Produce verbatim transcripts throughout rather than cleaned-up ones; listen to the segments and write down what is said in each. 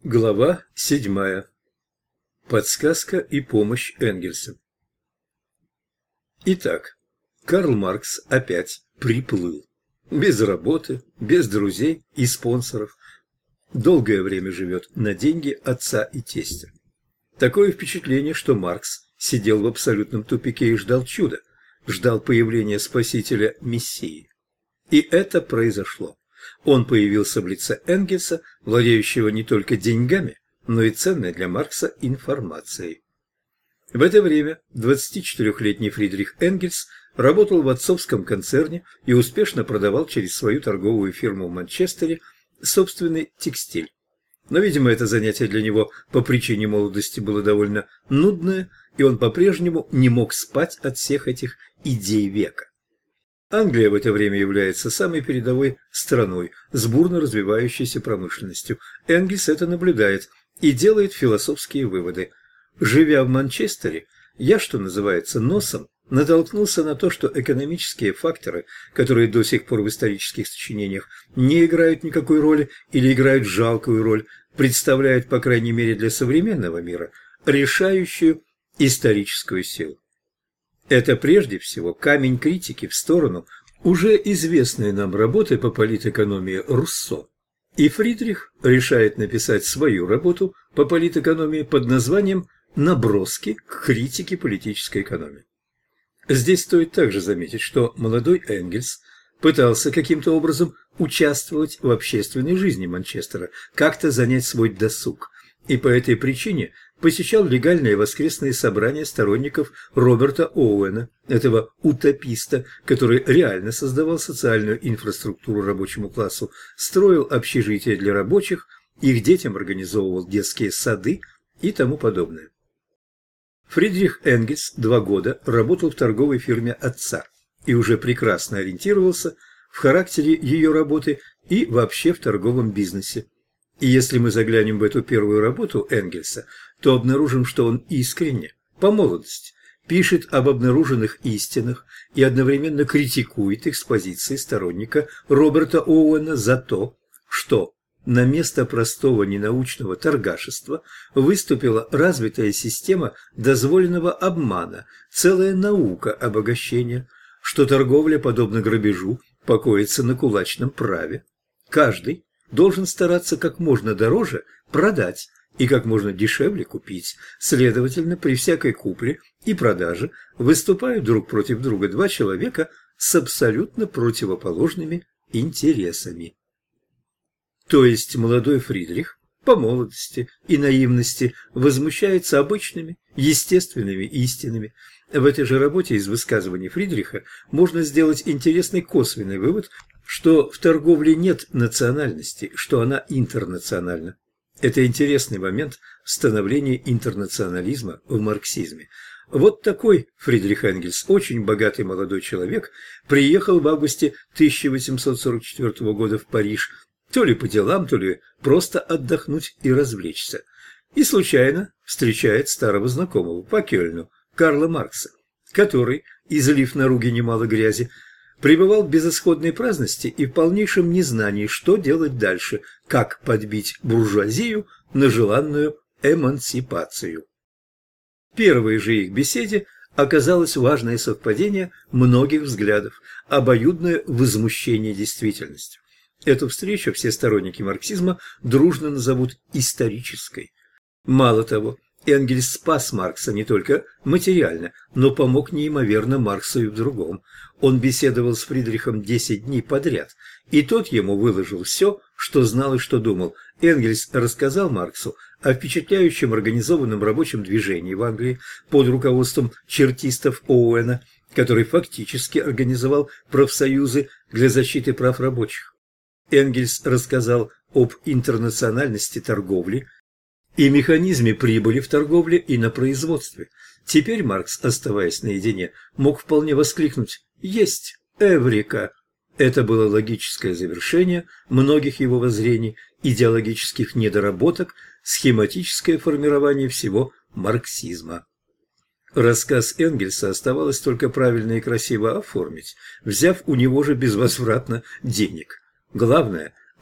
Глава седьмая. Подсказка и помощь Энгельса. Итак, Карл Маркс опять приплыл. Без работы, без друзей и спонсоров. Долгое время живет на деньги отца и тестя. Такое впечатление, что Маркс сидел в абсолютном тупике и ждал чуда, ждал появления спасителя Мессии. И это произошло. Он появился в лице Энгельса, владеющего не только деньгами, но и ценной для Маркса информацией. В это время двадцатичетырёхлетний Фридрих Энгельс работал в отцовском концерне и успешно продавал через свою торговую фирму в Манчестере собственный текстиль. Но, видимо, это занятие для него по причине молодости было довольно нудное, и он по-прежнему не мог спать от всех этих идей века. Англия в это время является самой передовой страной с бурно развивающейся промышленностью. Энгельс это наблюдает и делает философские выводы. Живя в Манчестере, я, что называется, носом натолкнулся на то, что экономические факторы, которые до сих пор в исторических сочинениях не играют никакой роли или играют жалкую роль, представляют, по крайней мере для современного мира, решающую историческую силу. Это прежде всего камень критики в сторону уже известной нам работы по политэкономии Руссо. И Фридрих решает написать свою работу по политэкономии под названием «Наброски к критике политической экономии». Здесь стоит также заметить, что молодой Энгельс пытался каким-то образом участвовать в общественной жизни Манчестера, как-то занять свой досуг, и по этой причине посещал легальные воскресные собрания сторонников Роберта Оуэна, этого утописта, который реально создавал социальную инфраструктуру рабочему классу, строил общежития для рабочих, их детям организовывал детские сады и тому подобное. Фридрих Энгельс два года работал в торговой фирме отца и уже прекрасно ориентировался в характере ее работы и вообще в торговом бизнесе. И если мы заглянем в эту первую работу Энгельса, то обнаружим, что он искренне, по молодости, пишет об обнаруженных истинах и одновременно критикует их с позиции сторонника Роберта Оуэна за то, что на место простого ненаучного торгашества выступила развитая система дозволенного обмана, целая наука обогащения, что торговля, подобно грабежу, покоится на кулачном праве. Каждый должен стараться как можно дороже продать и как можно дешевле купить. Следовательно, при всякой купле и продаже выступают друг против друга два человека с абсолютно противоположными интересами. То есть молодой Фридрих по молодости и наивности возмущается обычными, естественными истинами. В этой же работе из высказываний Фридриха можно сделать интересный косвенный вывод, что в торговле нет национальности, что она интернациональна. Это интересный момент в становлении интернационализма в марксизме. Вот такой Фридрих Энгельс, очень богатый молодой человек, приехал в августе тысяча восемьсот сорок четвёртого года в Париж, то ли по делам, то ли просто отдохнуть и развлечься. И случайно встречает старого знакомого по Кёльну, Карла Маркса, который, излив на руки немало грязи, пребывал в безысходной праздности и в полнейшем незнании, что делать дальше, как подбить буржуазию на желанную эмансипацию. В первой же их беседе оказалось важное совпадение многих взглядов, обоюдное возмущение действительностью. Эту встречу все сторонники марксизма дружно назовут исторической. Мало того, Энгельс спас Маркса не только материально, но помог неимоверно Марксу и в другом. Он беседовал с Фридрихом десять дней подряд, и тот ему выложил все, что знал и что думал. Энгельс рассказал Марксу о впечатляющем организованном рабочем движении в Англии под руководством чертистов Оуэна, который фактически организовал профсоюзы для защиты прав рабочих. Энгельс рассказал об интернациональности торговли и механизме прибыли в торговле и на производстве. Теперь Маркс, оставаясь наедине, мог вполне воскликнуть «Есть! Эврика!». Это было логическое завершение многих его воззрений, идеологических недоработок, схематическое формирование всего марксизма. Рассказ Энгельса оставалось только правильно и красиво оформить, взяв у него же безвозвратно денег. Главное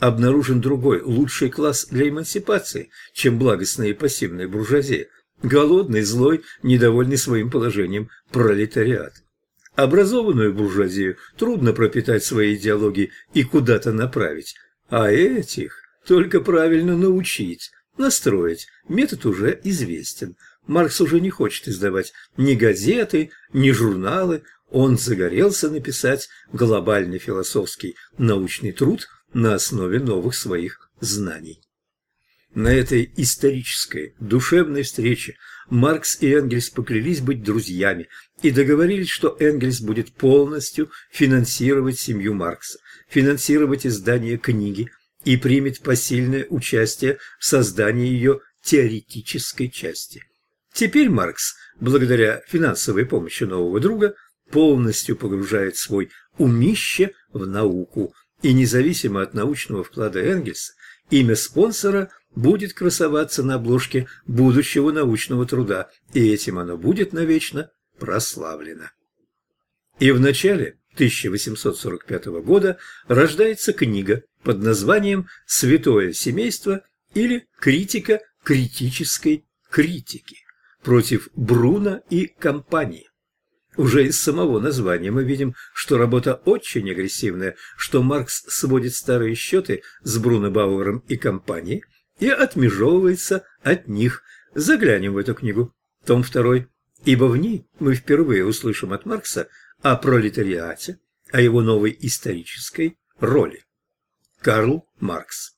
обнаружен другой, лучший класс для эмансипации, чем благостная и пассивная буржуазия. Голодный, злой, недовольный своим положением пролетариат. Образованную буржуазию трудно пропитать своей идеологией и куда-то направить, а этих только правильно научить, настроить. Метод уже известен. Маркс уже не хочет издавать ни газеты, ни журналы. Он загорелся написать глобальный философский научный труд на основе новых своих знаний. На этой исторической, душевной встрече Маркс и Энгельс поклялись быть друзьями и договорились, что Энгельс будет полностью финансировать семью Маркса, финансировать издание книги и примет посильное участие в создании ее теоретической части. Теперь Маркс, благодаря финансовой помощи нового друга, полностью погружает свой умище в науку, и независимо от научного вклада Энгельса, имя спонсора будет красоваться на обложке будущего научного труда, и этим оно будет навечно прославлено. И в начале тысяча восемьсот сорок пятого года рождается книга под названием «Святое семейство» или «Критика критической критики» против Бруно и компании. Уже из самого названия мы видим, что работа очень агрессивная, что Маркс сводит старые счеты с Бруно Бауэром и компанией и отмежевывается от них. Заглянем в эту книгу, том второй, ибо в ней мы впервые услышим от Маркса о пролетариате, о его новой исторической роли. Карл Маркс.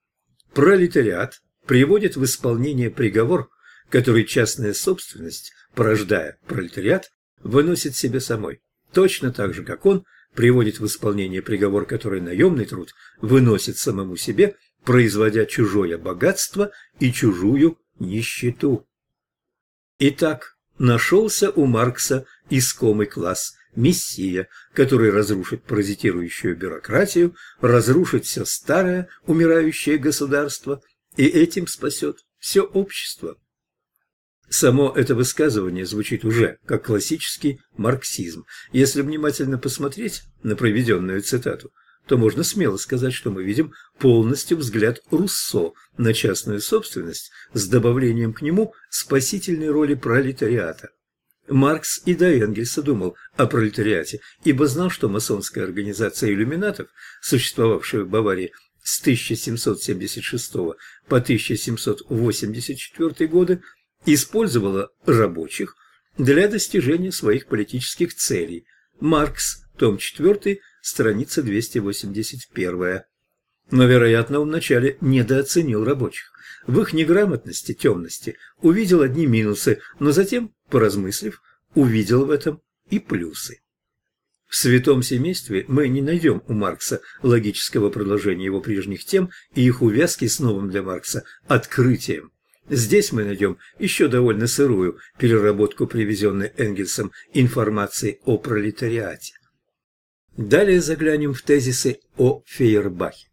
Пролетариат приводит в исполнение приговор, который частная собственность, порождая пролетариат, выносит себе самой, точно так же, как он приводит в исполнение приговор, который наемный труд выносит самому себе, производя чужое богатство и чужую нищету. Итак, нашелся у Маркса искомый класс, мессия, который разрушит паразитирующую бюрократию, разрушит все старое, умирающее государство, и этим спасет все общество. Само это высказывание звучит уже как классический марксизм. Если внимательно посмотреть на приведенную цитату, то можно смело сказать, что мы видим полностью взгляд Руссо на частную собственность с добавлением к нему спасительной роли пролетариата. Маркс и до Энгельса думал о пролетариате, ибо знал, что масонская организация иллюминатов, существовавшая в Баварии с тысяча семьсот семьдесят шестого по тысяча семьсот восемьдесят четвёртый годы, использовала рабочих для достижения своих политических целей. Маркс, том четвёртый, страница двести восемьдесят первая. Но, вероятно, он вначале недооценил рабочих. В их неграмотности, темности увидел одни минусы, но затем, поразмыслив, увидел в этом и плюсы. В «Святом семействе» мы не найдем у Маркса логического продолжения его прежних тем и их увязки с новым для Маркса открытием. Здесь мы найдем еще довольно сырую переработку привезенной Энгельсом информации о пролетариате. Далее заглянем в тезисы о Фейербахе.